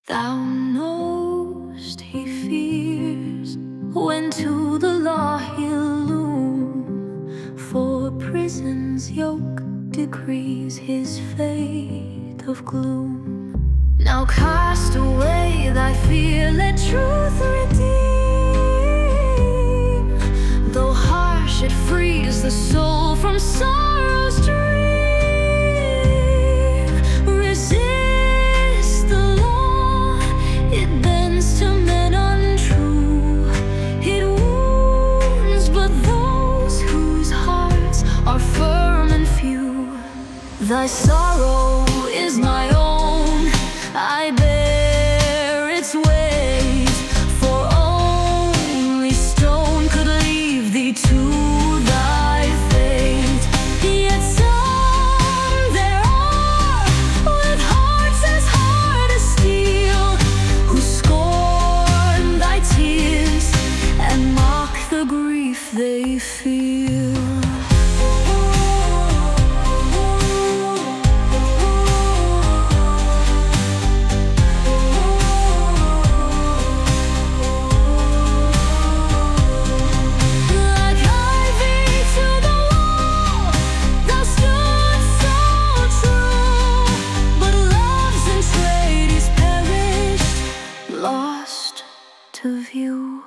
Thou know'st he fears when to the law he'll loom, for prison's yoke decrees his fate of gloom. Now cast away thy fear, let truth redeem. Though harsh it frees the soul from sorrow's dream. Resist the law, it bends to men untrue. It wounds but those whose hearts are firm and few. Thy sorrow is my own, I bear its weight, for only stone could leave thee to thy fate. Yet some there are with hearts as hard as steel, who scorn thy tears and mock the grief they feel. Lost to view.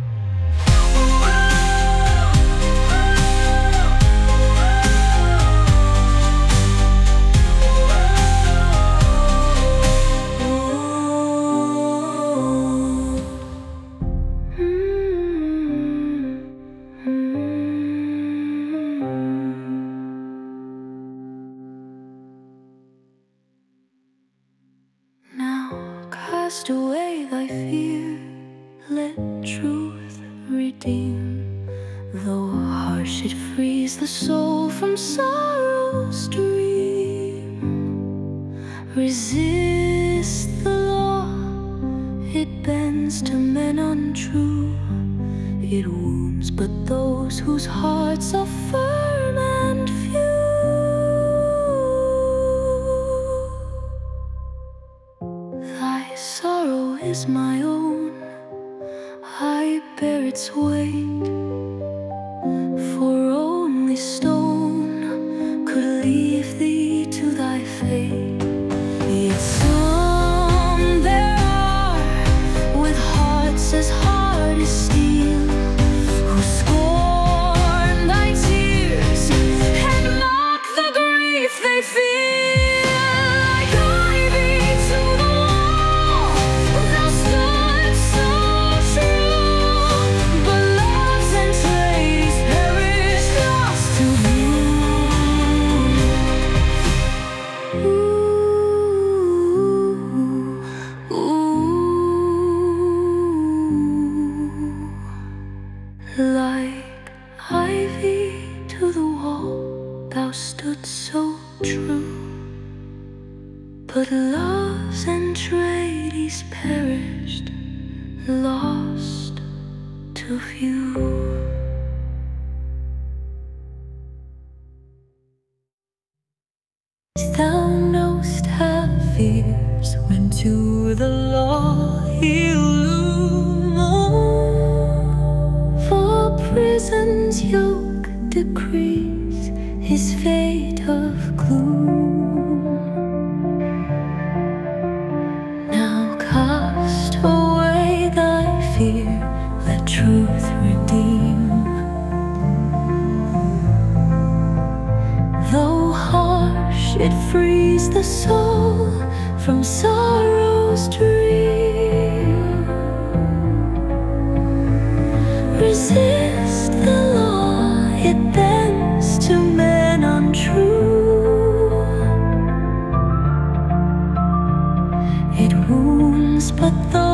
Now cast away thy fear, let truth redeem. Though harsh it frees the soul from sorrow's dream. Resist the law, it bends to men untrue. It wounds but those whose hearts are firm and few. Thy sorrow is my own, I bear its weight, for only stone could leave thee to thy fate. Yet some there are with hearts as hard as steel, who scorn thy tears and mock the grief they feel. Like ivy to the wall, thou stood so true. But love's entreaties perished, lost to view. Thou know'st her fears when to the law he'll loom. For prison's yoke decrees his fate of gloom. Now cast away thy fear, let truth redeem. Though harsh it frees the soul from sorrow's dream. Resist the law, it bends to men untrue. It wounds but the